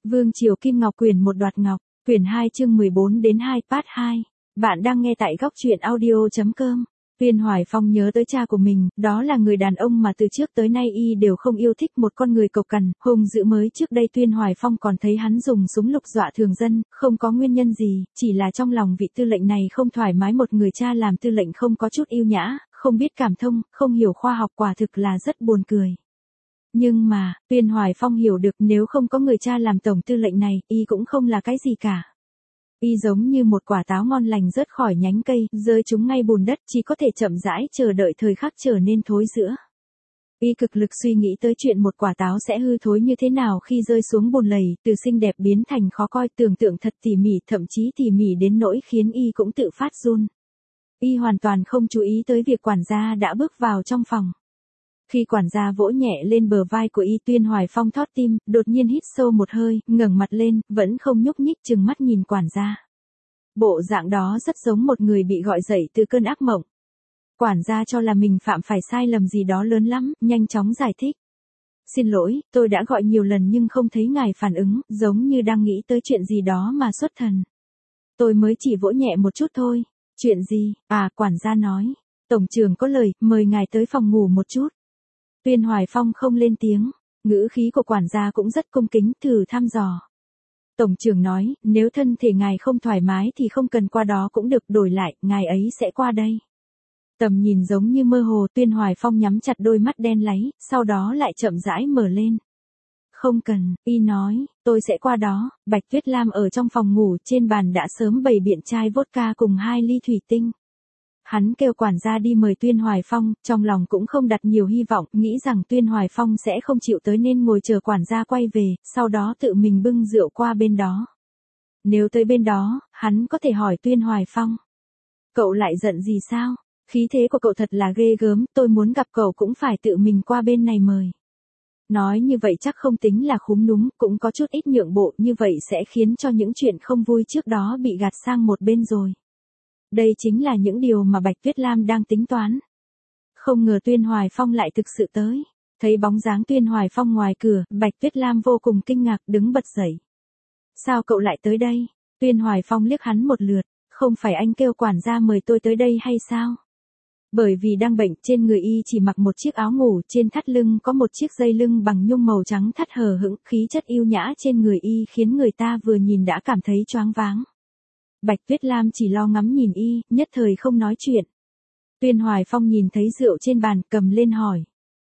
Vương Triều Kim Ngọc quyển 1 đoạt ngọc, quyển 2 chương 14 đến 2 part 2. Bạn đang nghe tại góc truyện audio.com. Tuyên Hoài Phong nhớ tới cha của mình, đó là người đàn ông mà từ trước tới nay y đều không yêu thích, một con người cộc cằn, hung dữ. Mới trước đây Tuyên Hoài Phong còn thấy hắn dùng súng lục dọa thường dân, không có nguyên nhân gì, chỉ là trong lòng vị tư lệnh này không thoải mái. Một người cha làm tư lệnh không có chút yêu nhã, không biết cảm thông, không hiểu khoa học, quả thực là rất buồn cười. Nhưng mà, Tuyên Hoài Phong hiểu được nếu không có người cha làm tổng tư lệnh này, y cũng không là cái gì cả. Y giống như một quả táo ngon lành rớt khỏi nhánh cây, rơi trúng ngay bùn đất, chỉ có thể chậm rãi chờ đợi thời khắc trở nên thối rữa. Y cực lực suy nghĩ tới chuyện một quả táo sẽ hư thối như thế nào khi rơi xuống bùn lầy, từ xinh đẹp biến thành khó coi, tưởng tượng thật tỉ mỉ, thậm chí tỉ mỉ đến nỗi khiến y cũng tự phát run. Y hoàn toàn không chú ý tới việc quản gia đã bước vào trong phòng. Khi quản gia vỗ nhẹ lên bờ vai của y, Tuyên Hoài Phong thót tim, đột nhiên hít sâu một hơi, ngẩng mặt lên, vẫn không nhúc nhích, trừng mắt nhìn quản gia. Bộ dạng đó rất giống một người bị gọi dậy từ cơn ác mộng. Quản gia cho là mình phạm phải sai lầm gì đó lớn lắm, nhanh chóng giải thích. Xin lỗi, tôi đã gọi nhiều lần nhưng không thấy ngài phản ứng, giống như đang nghĩ tới chuyện gì đó mà xuất thần. Tôi mới chỉ vỗ nhẹ một chút thôi. Chuyện gì? À, quản gia nói. Tổng trưởng có lời, mời ngài tới phòng ngủ một chút. Tuyên Hoài Phong không lên tiếng, ngữ khí của quản gia cũng rất cung kính, thử thăm dò. Tổng trưởng nói, nếu thân thể ngài không thoải mái thì không cần qua đó cũng được, đổi lại, ngài ấy sẽ qua đây. Tầm nhìn giống như mơ hồ, Tuyên Hoài Phong nhắm chặt đôi mắt đen láy, sau đó lại chậm rãi mở lên. Không cần, y nói, tôi sẽ qua đó. Bạch Tuyết Lam ở trong phòng ngủ, trên bàn đã sớm bày biện chai vodka cùng 2 ly thủy tinh. Hắn kêu quản gia đi mời Tuyên Hoài Phong, trong lòng cũng không đặt nhiều hy vọng, nghĩ rằng Tuyên Hoài Phong sẽ không chịu tới nên ngồi chờ quản gia quay về, sau đó tự mình bưng rượu qua bên đó. Nếu tới bên đó, hắn có thể hỏi Tuyên Hoài Phong. Cậu lại giận gì sao? Khí thế của cậu thật là ghê gớm, tôi muốn gặp cậu cũng phải tự mình qua bên này mời. Nói như vậy chắc không tính là khúm núm, cũng có chút ít nhượng bộ, như vậy sẽ khiến cho những chuyện không vui trước đó bị gạt sang một bên rồi. Đây chính là những điều mà Bạch Tuyết Lam đang tính toán. Không ngờ Tuyên Hoài Phong lại thực sự tới. Thấy bóng dáng Tuyên Hoài Phong ngoài cửa, Bạch Tuyết Lam vô cùng kinh ngạc, đứng bật dậy. Sao cậu lại tới đây? Tuyên Hoài Phong liếc hắn một lượt, không phải anh kêu quản gia mời tôi tới đây hay sao? Bởi vì đang bệnh, trên người y chỉ mặc một chiếc áo ngủ, trên thắt lưng có một chiếc dây lưng bằng nhung màu trắng thắt hờ hững, khí chất yêu nhã trên người y khiến người ta vừa nhìn đã cảm thấy choáng váng. Bạch Tuyết Lam chỉ lo ngắm nhìn y, nhất thời không nói chuyện. Tuyên Hoài Phong nhìn thấy rượu trên bàn, cầm lên hỏi.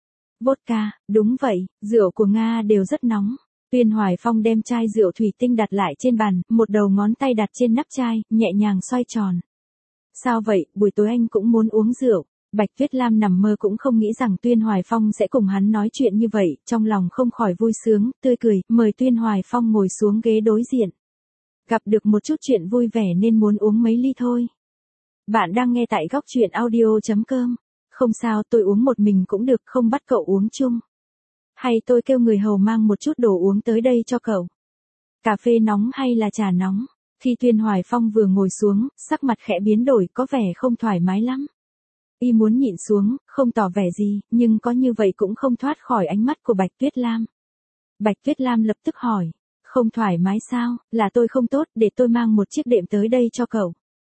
Vodka, đúng vậy, rượu của Nga đều rất nóng. Tuyên Hoài Phong đem chai rượu thủy tinh đặt lại trên bàn, một đầu ngón tay đặt trên nắp chai, nhẹ nhàng xoay tròn. Sao vậy, buổi tối anh cũng muốn uống rượu? Bạch Tuyết Lam nằm mơ cũng không nghĩ rằng Tuyên Hoài Phong sẽ cùng hắn nói chuyện như vậy, trong lòng không khỏi vui sướng, tươi cười, mời Tuyên Hoài Phong ngồi xuống ghế đối diện. Gặp được một chút chuyện vui vẻ nên muốn uống mấy ly thôi. Bạn đang nghe tại góc truyện audio.com. Không sao, tôi uống một mình cũng được, không bắt cậu uống chung. Hay tôi kêu người hầu mang một chút đồ uống tới đây cho cậu. Cà phê nóng hay là trà nóng? Khi Tuyên Hoài Phong vừa ngồi xuống, sắc mặt khẽ biến đổi, có vẻ không thoải mái lắm. Y muốn nhịn xuống, không tỏ vẻ gì, nhưng có như vậy cũng không thoát khỏi ánh mắt của Bạch Tuyết Lam. Bạch Tuyết Lam lập tức hỏi. Không thoải mái sao, là tôi không tốt, để tôi mang một chiếc đệm tới đây cho cậu.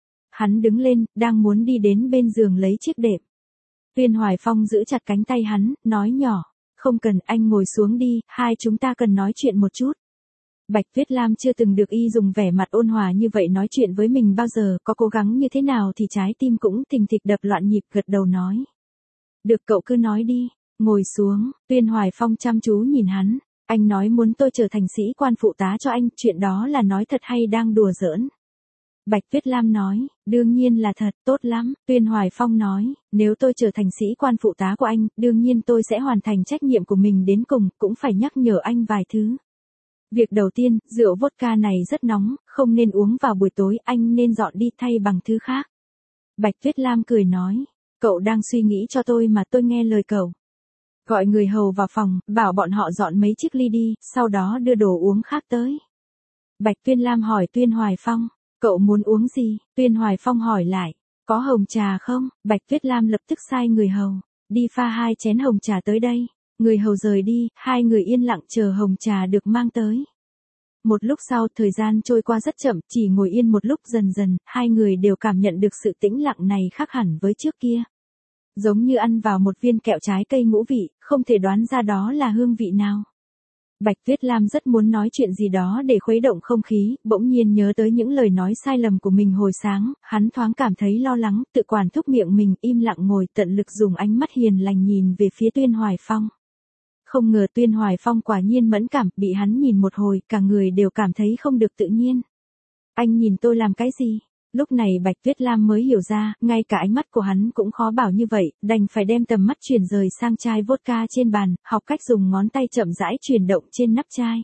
Hắn đứng lên, đang muốn đi đến bên giường lấy chiếc đệm. Tuyên Hoài Phong giữ chặt cánh tay hắn, nói nhỏ, không cần, anh ngồi xuống đi, hai chúng ta cần nói chuyện một chút. Bạch Tuyết Lam chưa từng được y dùng vẻ mặt ôn hòa như vậy nói chuyện với mình bao giờ, có cố gắng như thế nào thì trái tim cũng thình thịch đập loạn nhịp, gật đầu nói. Được, cậu cứ nói đi, ngồi xuống. Tuyên Hoài Phong chăm chú nhìn hắn. Anh nói muốn tôi trở thành sĩ quan phụ tá cho anh, chuyện đó là nói thật hay đang đùa giỡn? Bạch Tuyết Lam nói, đương nhiên là thật, tốt lắm. Tuyên Hoài Phong nói, nếu tôi trở thành sĩ quan phụ tá của anh, đương nhiên tôi sẽ hoàn thành trách nhiệm của mình đến cùng, cũng phải nhắc nhở anh vài thứ. Việc đầu tiên, rượu vodka này rất nóng, không nên uống vào buổi tối, anh nên dọn đi thay bằng thứ khác. Bạch Tuyết Lam cười nói, cậu đang suy nghĩ cho tôi mà, tôi nghe lời cậu. Gọi người hầu vào phòng, bảo bọn họ dọn mấy chiếc ly đi, sau đó đưa đồ uống khác tới. Bạch Tuyết Lam hỏi Tuyên Hoài Phong, cậu muốn uống gì? Tuyên Hoài Phong hỏi lại, có hồng trà không? Bạch Tuyết Lam lập tức sai người hầu, đi pha 2 chén hồng trà tới đây. Người hầu rời đi, hai người yên lặng chờ hồng trà được mang tới. Một lúc sau thời gian trôi qua rất chậm, chỉ ngồi yên một lúc dần dần, hai người đều cảm nhận được sự tĩnh lặng này khác hẳn với trước kia. Giống như ăn vào một viên kẹo trái cây ngũ vị, không thể đoán ra đó là hương vị nào. Bạch Tuyết Lam rất muốn nói chuyện gì đó để khuấy động không khí, bỗng nhiên nhớ tới những lời nói sai lầm của mình hồi sáng, hắn thoáng cảm thấy lo lắng, tự quản thúc miệng mình, im lặng ngồi tận lực dùng ánh mắt hiền lành nhìn về phía Tuyên Hoài Phong. Không ngờ Tuyên Hoài Phong quả nhiên mẫn cảm, bị hắn nhìn một hồi, cả người đều cảm thấy không được tự nhiên. Anh nhìn tôi làm cái gì? Lúc này Bạch Tuyết Lam mới hiểu ra, ngay cả ánh mắt của hắn cũng khó bảo như vậy, đành phải đem tầm mắt chuyển rời sang chai vodka trên bàn, học cách dùng ngón tay chậm rãi chuyển động trên nắp chai.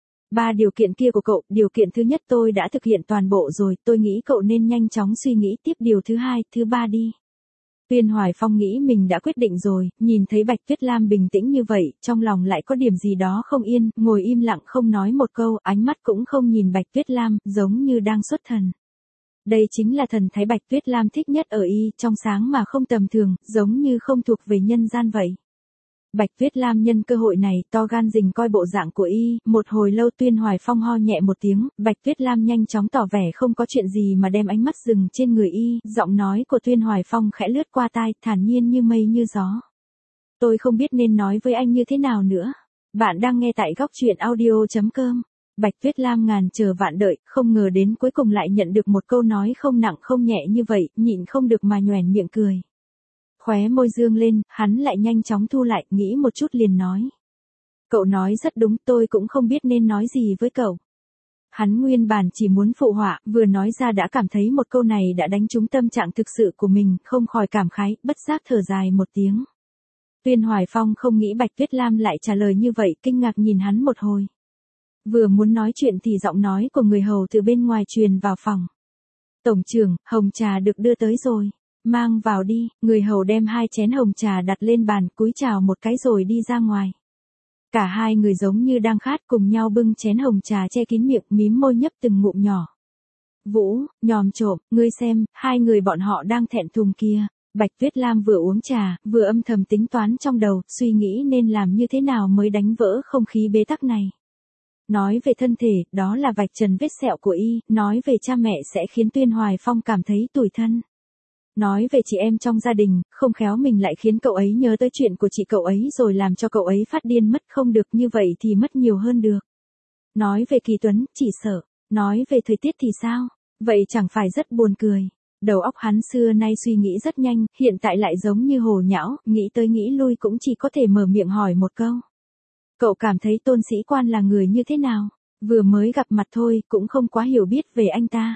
3 điều kiện kia của cậu, điều kiện thứ nhất tôi đã thực hiện toàn bộ rồi, tôi nghĩ cậu nên nhanh chóng suy nghĩ tiếp điều thứ hai, thứ ba đi. Tuyên Hoài Phong nghĩ mình đã quyết định rồi, nhìn thấy Bạch Tuyết Lam bình tĩnh như vậy, trong lòng lại có điểm gì đó không yên, ngồi im lặng không nói một câu, ánh mắt cũng không nhìn Bạch Tuyết Lam, giống như đang xuất thần. Đây chính là thần thái Bạch Tuyết Lam thích nhất ở y, trong sáng mà không tầm thường, giống như không thuộc về nhân gian vậy. Bạch Tuyết Lam nhân cơ hội này to gan rình coi bộ dạng của y, một hồi lâu Tuyên Hoài Phong ho nhẹ một tiếng, Bạch Tuyết Lam nhanh chóng tỏ vẻ không có chuyện gì mà đem ánh mắt dừng trên người y, giọng nói của Tuyên Hoài Phong khẽ lướt qua tai, thản nhiên như mây như gió. Tôi không biết nên nói với anh như thế nào nữa. Bạn đang nghe tại góc truyện audio.com. Bạch Tuyết Lam ngàn chờ vạn đợi, không ngờ đến cuối cùng lại nhận được một câu nói không nặng không nhẹ như vậy, nhịn không được mà nhoẻn miệng cười. Khóe môi dương lên, hắn lại nhanh chóng thu lại, nghĩ một chút liền nói. Cậu nói rất đúng, tôi cũng không biết nên nói gì với cậu. Hắn nguyên bản chỉ muốn phụ họa, vừa nói ra đã cảm thấy một câu này đã đánh trúng tâm trạng thực sự của mình, không khỏi cảm khái, bất giác thở dài một tiếng. Tuyên Hoài Phong không nghĩ Bạch Tuyết Lam lại trả lời như vậy, kinh ngạc nhìn hắn một hồi. Vừa muốn nói chuyện thì giọng nói của người hầu từ bên ngoài truyền vào phòng. Tổng trưởng, hồng trà được đưa tới rồi. Mang vào đi, người hầu đem 2 chén hồng trà đặt lên bàn, cúi chào một cái rồi đi ra ngoài. Cả hai người giống như đang khát cùng nhau bưng chén hồng trà che kín miệng, mím môi nhấp từng ngụm nhỏ. Vũ, nhòm trộm, ngươi xem, hai người bọn họ đang thẹn thùng kia. Bạch Tuyết Lam vừa uống trà, vừa âm thầm tính toán trong đầu, suy nghĩ nên làm như thế nào mới đánh vỡ không khí bế tắc này. Nói về thân thể, đó là vạch trần vết sẹo của y, nói về cha mẹ sẽ khiến Tuyên Hoài Phong cảm thấy tủi thân. Nói về chị em trong gia đình, không khéo mình lại khiến cậu ấy nhớ tới chuyện của chị cậu ấy rồi làm cho cậu ấy phát điên mất, không được như vậy thì mất nhiều hơn được. Nói về Kỳ Tuấn, chỉ sợ. Nói về thời tiết thì sao? Vậy chẳng phải rất buồn cười. Đầu óc hắn xưa nay suy nghĩ rất nhanh, hiện tại lại giống như hồ nhão, nghĩ tới nghĩ lui cũng chỉ có thể mở miệng hỏi một câu. Cậu cảm thấy Tôn Sĩ Quan là người như thế nào? Vừa mới gặp mặt thôi, cũng không quá hiểu biết về anh ta.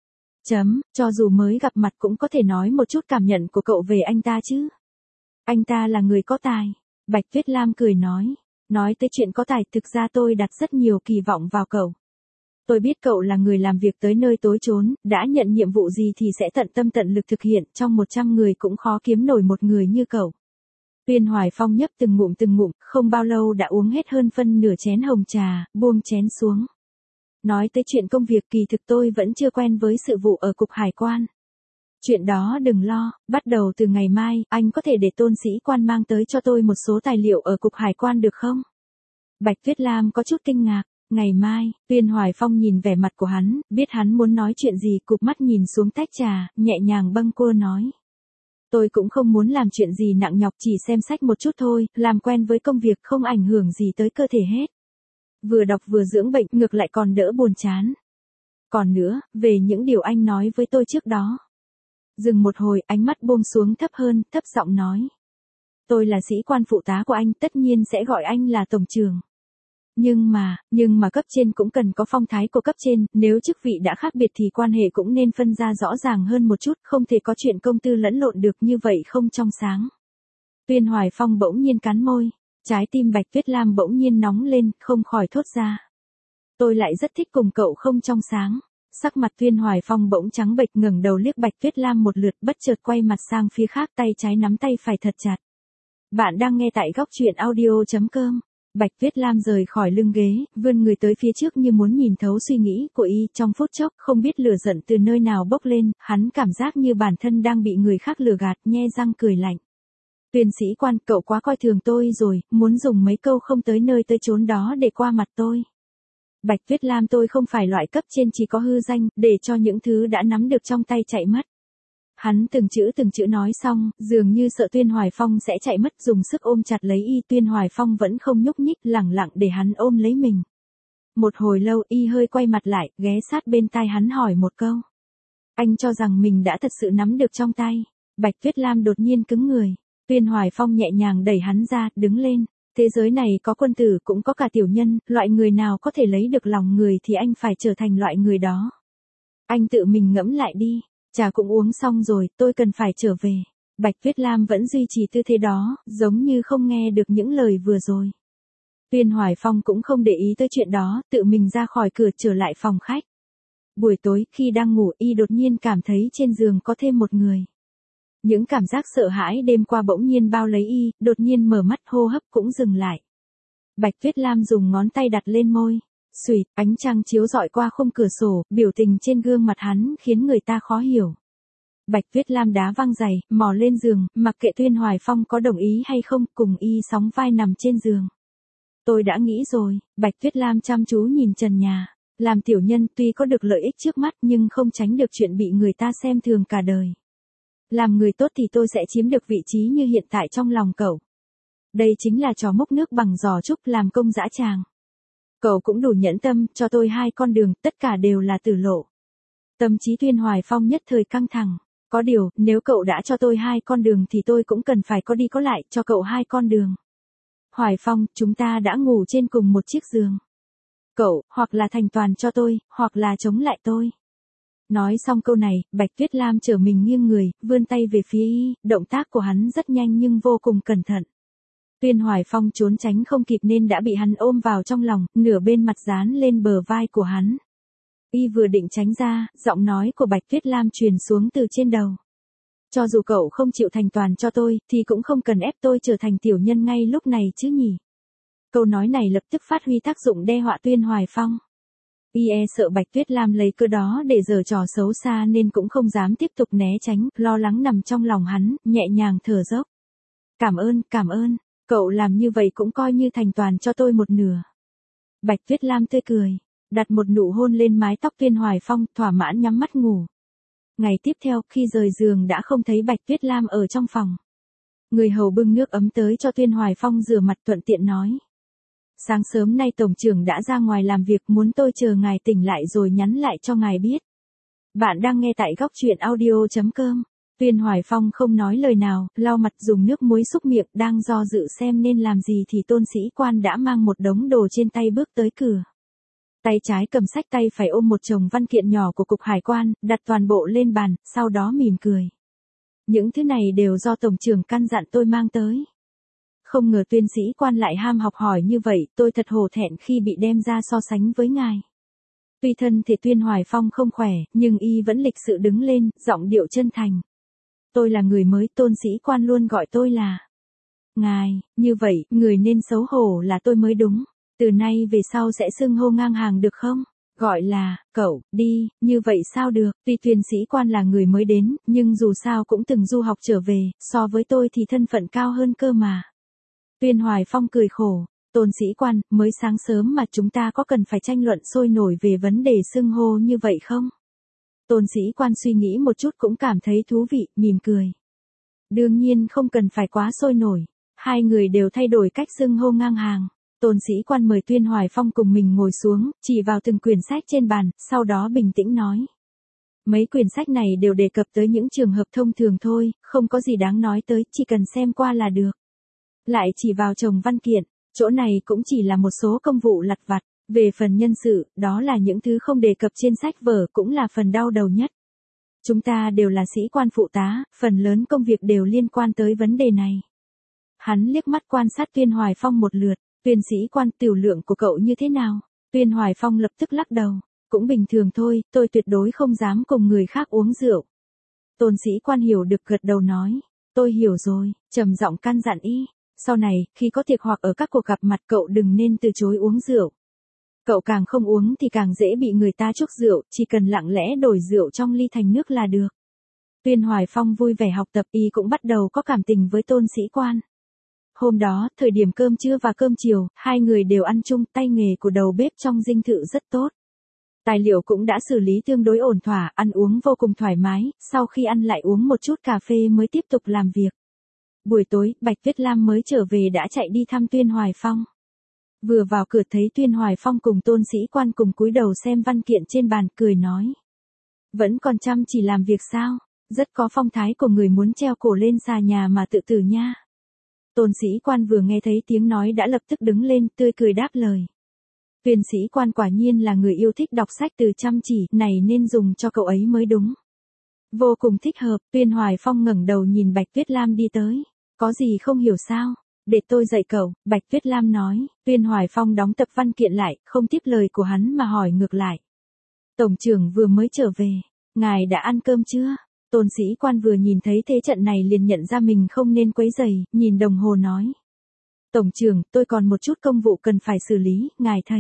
Cho dù mới gặp mặt cũng có thể nói một chút cảm nhận của cậu về anh ta chứ. Anh ta là người có tài. Bạch Tuyết Lam cười nói. Nói tới chuyện có tài, thực ra tôi đặt rất nhiều kỳ vọng vào cậu. Tôi biết cậu là người làm việc tới nơi tối chốn, đã nhận nhiệm vụ gì thì sẽ tận tâm tận lực thực hiện, trong 100 người cũng khó kiếm nổi một người như cậu. Tuyên Hoài Phong nhấp từng ngụm, không bao lâu đã uống hết hơn phân nửa chén hồng trà, buông chén xuống. Nói tới chuyện công việc, kỳ thực tôi vẫn chưa quen với sự vụ ở Cục Hải quan. Chuyện đó đừng lo, bắt đầu từ ngày mai, anh có thể để Tôn Sĩ Quan mang tới cho tôi một số tài liệu ở Cục Hải quan được không? Bạch Tuyết Lam có chút kinh ngạc. Ngày mai, Tuyên Hoài Phong nhìn vẻ mặt của hắn, biết hắn muốn nói chuyện gì, cụp mắt nhìn xuống tách trà, nhẹ nhàng bâng quơ nói. Tôi cũng không muốn làm chuyện gì nặng nhọc, chỉ xem sách một chút thôi, làm quen với công việc không ảnh hưởng gì tới cơ thể hết. Vừa đọc vừa dưỡng bệnh, ngược lại còn đỡ buồn chán. Còn nữa, về những điều anh nói với tôi trước đó. Dừng một hồi, ánh mắt buông xuống thấp hơn, thấp giọng nói. Tôi là sĩ quan phụ tá của anh, tất nhiên sẽ gọi anh là tổng trưởng. Nhưng mà cấp trên cũng cần có phong thái của cấp trên, nếu chức vị đã khác biệt thì quan hệ cũng nên phân ra rõ ràng hơn một chút, không thể có chuyện công tư lẫn lộn được, như vậy không trong sáng. Tuyên Hoài Phong bỗng nhiên cắn môi, trái tim Bạch Tuyết Lam bỗng nhiên nóng lên, không khỏi thốt ra. Tôi lại rất thích cùng cậu không trong sáng. Sắc mặt Tuyên Hoài Phong bỗng trắng bệch, ngẩng đầu liếc Bạch Tuyết Lam một lượt, bất chợt quay mặt sang phía khác, tay trái nắm tay phải thật chặt. Bạn đang nghe tại góc truyện audio.com. Bạch Tuyết Lam rời khỏi lưng ghế, vươn người tới phía trước như muốn nhìn thấu suy nghĩ của y, trong phút chốc, không biết lửa giận từ nơi nào bốc lên, hắn cảm giác như bản thân đang bị người khác lừa gạt, nhe răng cười lạnh. Tuyên Sĩ Quan, cậu quá coi thường tôi rồi, muốn dùng mấy câu không tới nơi tới chốn đó để qua mặt tôi. Bạch Tuyết Lam tôi không phải loại cấp trên chỉ có hư danh, để cho những thứ đã nắm được trong tay chạy mất. Hắn từng chữ nói xong, dường như sợ Tuyên Hoài Phong sẽ chạy mất, dùng sức ôm chặt lấy y. Tuyên Hoài Phong vẫn không nhúc nhích, lẳng lặng để hắn ôm lấy mình. Một hồi lâu y hơi quay mặt lại, ghé sát bên tai hắn hỏi một câu. Anh cho rằng mình đã thật sự nắm được trong tay. Bạch Tuyết Lam đột nhiên cứng người. Tuyên Hoài Phong nhẹ nhàng đẩy hắn ra, đứng lên. Thế giới này có quân tử cũng có cả tiểu nhân, loại người nào có thể lấy được lòng người thì anh phải trở thành loại người đó. Anh tự mình ngẫm lại đi. Trà cũng uống xong rồi, tôi cần phải trở về. Bạch Tuyết Lam vẫn duy trì tư thế đó, giống như không nghe được những lời vừa rồi. Tuyên Hoài Phong cũng không để ý tới chuyện đó, tự mình ra khỏi cửa trở lại phòng khách. Buổi tối, khi đang ngủ, y đột nhiên cảm thấy trên giường có thêm một người. Những cảm giác sợ hãi đêm qua bỗng nhiên bao lấy y, đột nhiên mở mắt, hô hấp cũng dừng lại. Bạch Tuyết Lam dùng ngón tay đặt lên môi. Xuỵt, ánh trăng chiếu rọi qua khung cửa sổ, biểu tình trên gương mặt hắn khiến người ta khó hiểu. Bạch Tuyết Lam đá văng giày, mò lên giường, mặc kệ Tuyên Hoài Phong có đồng ý hay không, cùng y sóng vai nằm trên giường. Tôi đã nghĩ rồi. Bạch Tuyết Lam chăm chú nhìn trần nhà. Làm tiểu nhân tuy có được lợi ích trước mắt nhưng không tránh được chuyện bị người ta xem thường cả đời. Làm người tốt thì tôi sẽ chiếm được vị trí như hiện tại trong lòng cậu. Đây chính là trò múc nước bằng giò trúc, làm công dã tràng. Cậu cũng đủ nhẫn tâm, cho tôi 2 con đường, tất cả đều là tử lộ. Tâm trí Tuyên Hoài Phong nhất thời căng thẳng. Có điều, nếu cậu đã cho tôi 2 con đường thì tôi cũng cần phải có đi có lại, cho cậu 2 con đường. Hoài Phong, chúng ta đã ngủ trên cùng một chiếc giường. Cậu, hoặc là thành toàn cho tôi, hoặc là chống lại tôi. Nói xong câu này, Bạch Tuyết Lam trở mình nghiêng người, vươn tay về phía y, động tác của hắn rất nhanh nhưng vô cùng cẩn thận. Tuyên Hoài Phong trốn tránh không kịp nên đã bị hắn ôm vào trong lòng, nửa bên mặt dán lên bờ vai của hắn. Y vừa định tránh ra, giọng nói của Bạch Tuyết Lam truyền xuống từ trên đầu. Cho dù cậu không chịu thành toàn cho tôi, thì cũng không cần ép tôi trở thành tiểu nhân ngay lúc này chứ nhỉ. Câu nói này lập tức phát huy tác dụng đe dọa Tuyên Hoài Phong. Y sợ Bạch Tuyết Lam lấy cơ đó để giở trò xấu xa nên cũng không dám tiếp tục né tránh, lo lắng nằm trong lòng hắn, nhẹ nhàng thở dốc. Cảm ơn, cậu làm như vậy cũng coi như thành toàn cho tôi một nửa. Bạch Tuyết Lam tươi cười, đặt một nụ hôn lên mái tóc Tuyên Hoài Phong, thỏa mãn nhắm mắt ngủ. Ngày tiếp theo, khi rời giường đã không thấy Bạch Tuyết Lam ở trong phòng. Người hầu bưng nước ấm tới cho Tuyên Hoài Phong rửa mặt, thuận tiện nói. Sáng sớm nay tổng trưởng đã ra ngoài làm việc, muốn tôi chờ ngài tỉnh lại rồi nhắn lại cho ngài biết. Bạn đang nghe tại góc truyện audio.com. Tuyên Hoài Phong không nói lời nào, lau mặt dùng nước muối xúc miệng, đang do dự xem nên làm gì thì Tôn Sĩ Quan đã mang một đống đồ trên tay bước tới cửa. Tay trái cầm sách, tay phải ôm một chồng văn kiện nhỏ của Cục Hải quan, đặt toàn bộ lên bàn, sau đó mỉm cười. Những thứ này đều do tổng trưởng căn dặn tôi mang tới. Không ngờ Tuyên Sĩ Quan lại ham học hỏi như vậy, tôi thật hổ thẹn khi bị đem ra so sánh với ngài. Tuy thân thể Tuyên Hoài Phong không khỏe, nhưng y vẫn lịch sự đứng lên, giọng điệu chân thành. Tôi là người mới, Tôn Sĩ Quan luôn gọi tôi là ngài, như vậy, người nên xấu hổ là tôi mới đúng. Từ nay về sau sẽ xưng hô ngang hàng được không? Gọi là, cậu, đi, như vậy sao được? Tuy Tuyên Sĩ Quan là người mới đến, nhưng dù sao cũng từng du học trở về, so với tôi thì thân phận cao hơn cơ mà. Tuyên Hoài Phong cười khổ. Tôn Sĩ Quan, mới sáng sớm mà chúng ta có cần phải tranh luận sôi nổi về vấn đề xưng hô như vậy không? Tôn Sĩ Quan suy nghĩ một chút cũng cảm thấy thú vị, mỉm cười. Đương nhiên không cần phải quá sôi nổi. Hai người đều thay đổi cách xưng hô ngang hàng. Tôn Sĩ Quan mời Tuyên Hoài Phong cùng mình ngồi xuống, chỉ vào từng quyển sách trên bàn, sau đó bình tĩnh nói. Mấy quyển sách này đều đề cập tới những trường hợp thông thường thôi, không có gì đáng nói tới, chỉ cần xem qua là được. Lại chỉ vào chồng văn kiện, chỗ này cũng chỉ là một số công vụ lặt vặt. Về phần nhân sự, đó là những thứ không đề cập trên sách vở, cũng là phần đau đầu nhất. Chúng ta đều là sĩ quan phụ tá, phần lớn công việc đều liên quan tới vấn đề này. Hắn liếc mắt quan sát Tuyên Hoài Phong một lượt. Tuyên Sĩ Quan, tiểu lượng của cậu như thế nào? Tuyên Hoài Phong lập tức lắc đầu. Cũng bình thường thôi, tôi tuyệt đối không dám cùng người khác uống rượu. Tôn Sĩ Quan hiểu được, gật đầu nói. Tôi hiểu rồi, trầm giọng căn dặn y. Sau này, khi có tiệc hoặc ở các cuộc gặp mặt, cậu đừng nên từ chối uống rượu. Cậu càng không uống thì càng dễ bị người ta chuốc rượu, chỉ cần lặng lẽ đổi rượu trong ly thành nước là được. Tuyên Hoài Phong vui vẻ học tập, y cũng bắt đầu có cảm tình với Tôn Sĩ Quan. Hôm đó, thời điểm cơm trưa và cơm chiều, hai người đều ăn chung, tay nghề của đầu bếp trong dinh thự rất tốt. Tài liệu cũng đã xử lý tương đối ổn thỏa, ăn uống vô cùng thoải mái, sau khi ăn lại uống một chút cà phê mới tiếp tục làm việc. Buổi tối, Bạch Tuyết Lam mới trở về đã chạy đi thăm Tuyên Hoài Phong. Vừa vào cửa thấy Tuyên Hoài Phong cùng Tôn Sĩ Quan cùng cúi đầu xem văn kiện trên bàn, cười nói. Vẫn còn chăm chỉ làm việc sao? Rất có phong thái của người muốn treo cổ lên xà nhà mà tự tử nha. Tôn Sĩ Quan vừa nghe thấy tiếng nói đã lập tức đứng lên, tươi cười đáp lời. Tuyên Sĩ Quan quả nhiên là người yêu thích đọc sách từ chăm chỉ, này nên dùng cho cậu ấy mới đúng. Vô cùng thích hợp, Tuyên Hoài Phong ngẩng đầu nhìn Bạch Tuyết Lam đi tới. Có gì không hiểu sao? Để tôi dạy cậu, Bạch Tuyết Lam nói. Tuyên Hoài Phong đóng tập văn kiện lại, không tiếp lời của hắn mà hỏi ngược lại. Tổng trưởng vừa mới trở về, ngài đã ăn cơm chưa? Tôn Sĩ Quan vừa nhìn thấy thế trận này liền nhận ra mình không nên quấy rầy, nhìn đồng hồ nói. Tổng trưởng, tôi còn một chút công vụ cần phải xử lý, ngài thấy.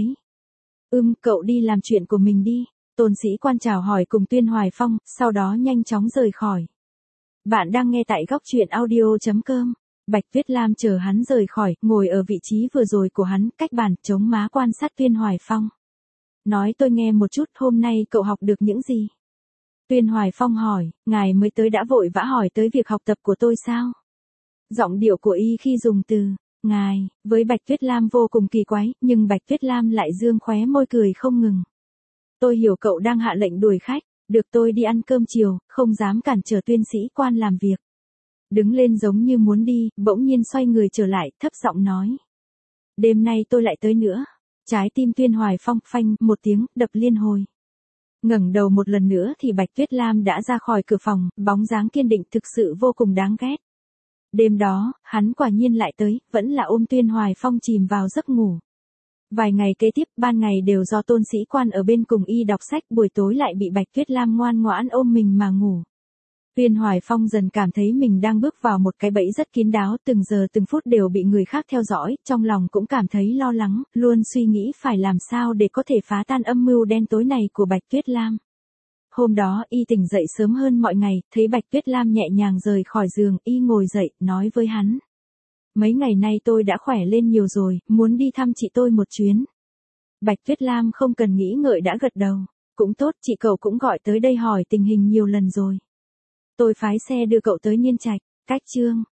Cậu đi làm chuyện của mình đi. Tôn Sĩ Quan chào hỏi cùng Tuyên Hoài Phong, sau đó nhanh chóng rời khỏi. Bạn đang nghe tại góc truyện audio.com. Bạch Tuyết Lam chờ hắn rời khỏi, ngồi ở vị trí vừa rồi của hắn, cách bàn, chống má quan sát Tuyên Hoài Phong. Nói tôi nghe một chút, hôm nay cậu học được những gì? Tuyên Hoài Phong hỏi, ngài mới tới đã vội vã hỏi tới việc học tập của tôi sao? Giọng điệu của y khi dùng từ ngài, với Bạch Tuyết Lam vô cùng kỳ quái, nhưng Bạch Tuyết Lam lại dương khóe môi cười không ngừng. Tôi hiểu cậu đang hạ lệnh đuổi khách, được tôi đi ăn cơm chiều, không dám cản trở Tuyên Sĩ Quan làm việc. Đứng lên giống như muốn đi, bỗng nhiên xoay người trở lại, thấp giọng nói. Đêm nay tôi lại tới nữa. Trái tim Tuyên Hoài Phong phanh một tiếng, đập liên hồi. Ngẩng đầu một lần nữa thì Bạch Tuyết Lam đã ra khỏi cửa phòng, bóng dáng kiên định thực sự vô cùng đáng ghét. Đêm đó, hắn quả nhiên lại tới, vẫn là ôm Tuyên Hoài Phong chìm vào giấc ngủ. Vài ngày kế tiếp, ban ngày đều do Tôn Sĩ Quan ở bên cùng y đọc sách, buổi tối lại bị Bạch Tuyết Lam ngoan ngoãn ôm mình mà ngủ. Tuyên Hoài Phong dần cảm thấy mình đang bước vào một cái bẫy rất kín đáo, từng giờ từng phút đều bị người khác theo dõi, trong lòng cũng cảm thấy lo lắng, luôn suy nghĩ phải làm sao để có thể phá tan âm mưu đen tối này của Bạch Tuyết Lam. Hôm đó y tỉnh dậy sớm hơn mọi ngày, thấy Bạch Tuyết Lam nhẹ nhàng rời khỏi giường, y ngồi dậy, nói với hắn. Mấy ngày nay tôi đã khỏe lên nhiều rồi, muốn đi thăm chị tôi một chuyến. Bạch Tuyết Lam không cần nghĩ ngợi đã gật đầu. Cũng tốt, chị cậu cũng gọi tới đây hỏi tình hình nhiều lần rồi. Tôi phái xe đưa cậu tới Niên Trạch. Cách chương